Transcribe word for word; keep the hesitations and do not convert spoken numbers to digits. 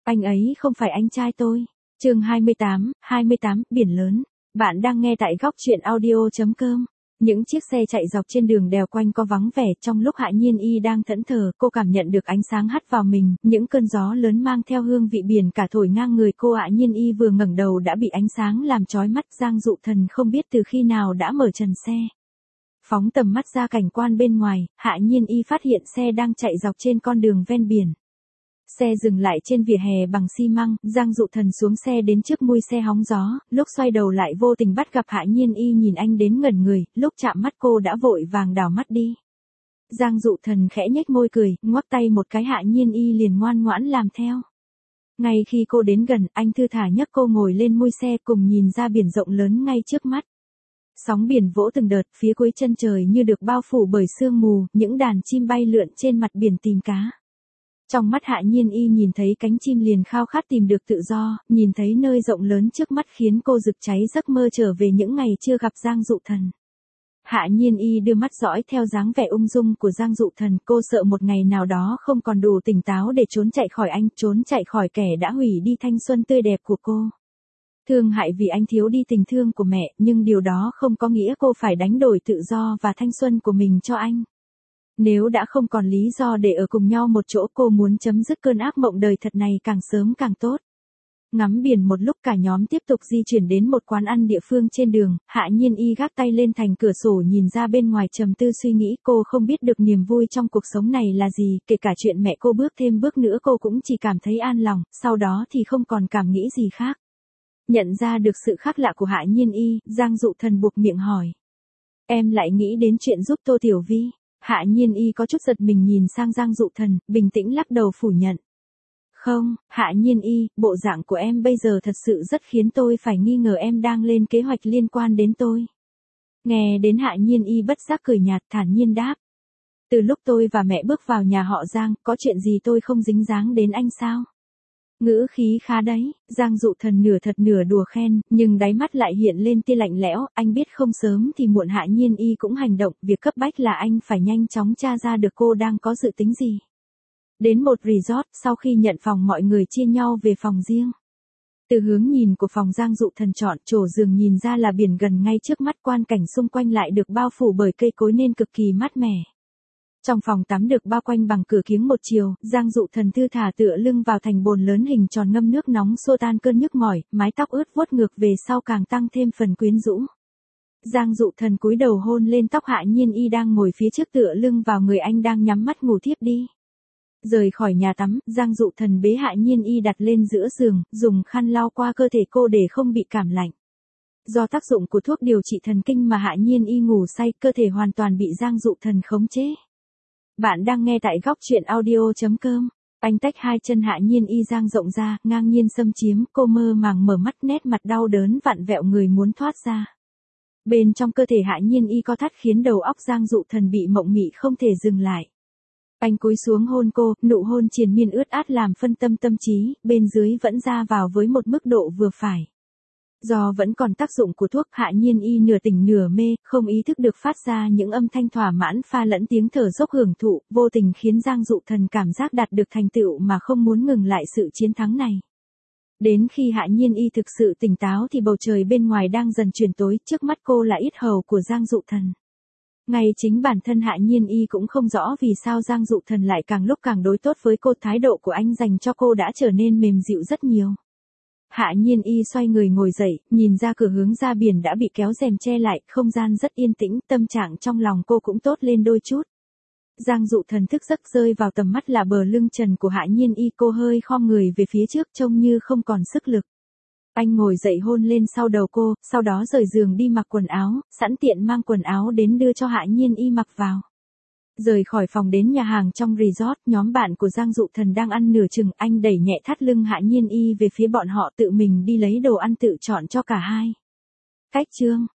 Anh ấy không phải anh trai tôi. Chương hai mươi tám, hai mươi tám, biển lớn. Bạn đang nghe tại góc truyện audio chấm com. Những chiếc xe chạy dọc trên đường đèo quanh co vắng vẻ, trong lúc Hạ Nhiên Y đang thẫn thờ, cô cảm nhận được ánh sáng hắt vào mình, những cơn gió lớn mang theo hương vị biển cả thổi ngang người cô. Hạ Nhiên Y vừa ngẩng đầu đã bị ánh sáng làm chói mắt. Giang Dụ Thần không biết từ khi nào đã mở trần xe. Phóng tầm mắt ra cảnh quan bên ngoài, Hạ Nhiên Y phát hiện xe đang chạy dọc trên con đường ven biển. Xe dừng lại trên vỉa hè bằng xi măng, Giang Dụ Thần xuống xe đến trước mui xe hóng gió, lúc xoay đầu lại vô tình bắt gặp Hạ Nhiên Y nhìn anh đến ngẩn người, lúc chạm mắt cô đã vội vàng đảo mắt đi. Giang Dụ Thần khẽ nhếch môi cười, ngoắc tay một cái, Hạ Nhiên Y liền ngoan ngoãn làm theo. Ngay khi cô đến gần, anh thư thả nhấc cô ngồi lên mui xe cùng nhìn ra biển rộng lớn ngay trước mắt. Sóng biển vỗ từng đợt, phía cuối chân trời như được bao phủ bởi sương mù, những đàn chim bay lượn trên mặt biển tìm cá. Trong mắt Hạ Nhiên Y nhìn thấy cánh chim liền khao khát tìm được tự do, nhìn thấy nơi rộng lớn trước mắt khiến cô rực cháy giấc mơ trở về những ngày chưa gặp Giang Dụ Thần. Hạ Nhiên Y đưa mắt dõi theo dáng vẻ ung dung của Giang Dụ Thần, cô sợ một ngày nào đó không còn đủ tỉnh táo để trốn chạy khỏi anh, trốn chạy khỏi kẻ đã hủy đi thanh xuân tươi đẹp của cô. Thương hại vì anh thiếu đi tình thương của mẹ, nhưng điều đó không có nghĩa cô phải đánh đổi tự do và thanh xuân của mình cho anh. Nếu đã không còn lý do để ở cùng nhau một chỗ, cô muốn chấm dứt cơn ác mộng đời thật này càng sớm càng tốt. Ngắm biển một lúc, cả nhóm tiếp tục di chuyển đến một quán ăn địa phương trên đường. Hạ Nhiên Y gác tay lên thành cửa sổ nhìn ra bên ngoài trầm tư suy nghĩ. Cô không biết được niềm vui trong cuộc sống này là gì, kể cả chuyện mẹ cô bước thêm bước nữa cô cũng chỉ cảm thấy an lòng, sau đó thì không còn cảm nghĩ gì khác. Nhận ra được sự khác lạ của Hạ Nhiên Y, Giang Dụ Thần buộc miệng hỏi. Em lại nghĩ đến chuyện giúp Tô Tiểu Vi. Hạ Nhiên Y có chút giật mình nhìn sang Giang Dụ Thần, bình tĩnh lắc đầu phủ nhận. Không, Hạ Nhiên Y, bộ dạng của em bây giờ thật sự rất khiến tôi phải nghi ngờ em đang lên kế hoạch liên quan đến tôi. Nghe đến Hạ Nhiên Y bất giác cười nhạt, thản nhiên đáp. Từ lúc tôi và mẹ bước vào nhà họ Giang, có chuyện gì tôi không dính dáng đến anh sao? Ngữ khí khá đấy, Giang Dụ Thần nửa thật nửa đùa khen, nhưng đáy mắt lại hiện lên tia lạnh lẽo, anh biết không sớm thì muộn Hạ Nhiên Y cũng hành động, việc cấp bách là anh phải nhanh chóng tra ra được cô đang có dự tính gì. Đến một resort, sau khi nhận phòng mọi người chia nhau về phòng riêng. Từ hướng nhìn của phòng Giang Dụ Thần chọn chỗ giường nhìn ra là biển gần ngay trước mắt, quan cảnh xung quanh lại được bao phủ bởi cây cối nên cực kỳ mát mẻ. Trong phòng tắm được bao quanh bằng cửa kiếng một chiều, Giang Dụ Thần thư thả tựa lưng vào thành bồn lớn hình tròn ngâm nước nóng xua tan cơn nhức mỏi, mái tóc ướt vuốt ngược về sau càng tăng thêm phần quyến rũ. Giang Dụ Thần cúi đầu hôn lên tóc Hạ Nhiên Y đang ngồi phía trước tựa lưng vào người anh đang nhắm mắt ngủ thiếp đi. Rời khỏi nhà tắm, Giang Dụ Thần bế Hạ Nhiên Y đặt lên giữa giường, dùng khăn lau qua cơ thể cô để không bị cảm lạnh. Do tác dụng của thuốc điều trị thần kinh mà Hạ Nhiên Y ngủ say, cơ thể hoàn toàn bị Giang Dụ Thần khống chế. Bạn đang nghe tại góc truyện audio chấm com. Anh tách hai chân Hạ Nhiên Y dang rộng ra, ngang nhiên xâm chiếm, cô mơ màng mở mắt, nét mặt đau đớn vặn vẹo người muốn thoát ra. Bên trong cơ thể Hạ Nhiên Y co thắt khiến đầu óc Giang Dụ Thần bị mộng mị không thể dừng lại. Anh cúi xuống hôn cô, nụ hôn triền miên ướt át làm phân tâm tâm trí, bên dưới vẫn ra vào với một mức độ vừa phải. Do vẫn còn tác dụng của thuốc, Hạ Nhiên Y nửa tỉnh nửa mê, không ý thức được phát ra những âm thanh thỏa mãn pha lẫn tiếng thở dốc hưởng thụ, vô tình khiến Giang Dụ Thần cảm giác đạt được thành tựu mà không muốn ngừng lại sự chiến thắng này. Đến khi Hạ Nhiên Y thực sự tỉnh táo thì bầu trời bên ngoài đang dần chuyển tối, trước mắt cô là yết hầu của Giang Dụ Thần. Ngay chính bản thân Hạ Nhiên Y cũng không rõ vì sao Giang Dụ Thần lại càng lúc càng đối tốt với cô, thái độ của anh dành cho cô đã trở nên mềm dịu rất nhiều. Hạ Nhiên Y xoay người ngồi dậy, nhìn ra cửa hướng ra biển đã bị kéo rèm che lại, không gian rất yên tĩnh, tâm trạng trong lòng cô cũng tốt lên đôi chút. Giang Dụ Thần thức giấc, rơi vào tầm mắt là bờ lưng trần của Hạ Nhiên Y, cô hơi khom người về phía trước trông như không còn sức lực. Anh ngồi dậy hôn lên sau đầu cô, sau đó rời giường đi mặc quần áo, sẵn tiện mang quần áo đến đưa cho Hạ Nhiên Y mặc vào. Rời khỏi phòng đến nhà hàng trong resort, nhóm bạn của Giang Dụ Thần đang ăn nửa chừng, anh đẩy nhẹ thắt lưng Hạ Nhiên Y về phía bọn họ, tự mình đi lấy đồ ăn tự chọn cho cả hai. Cách chương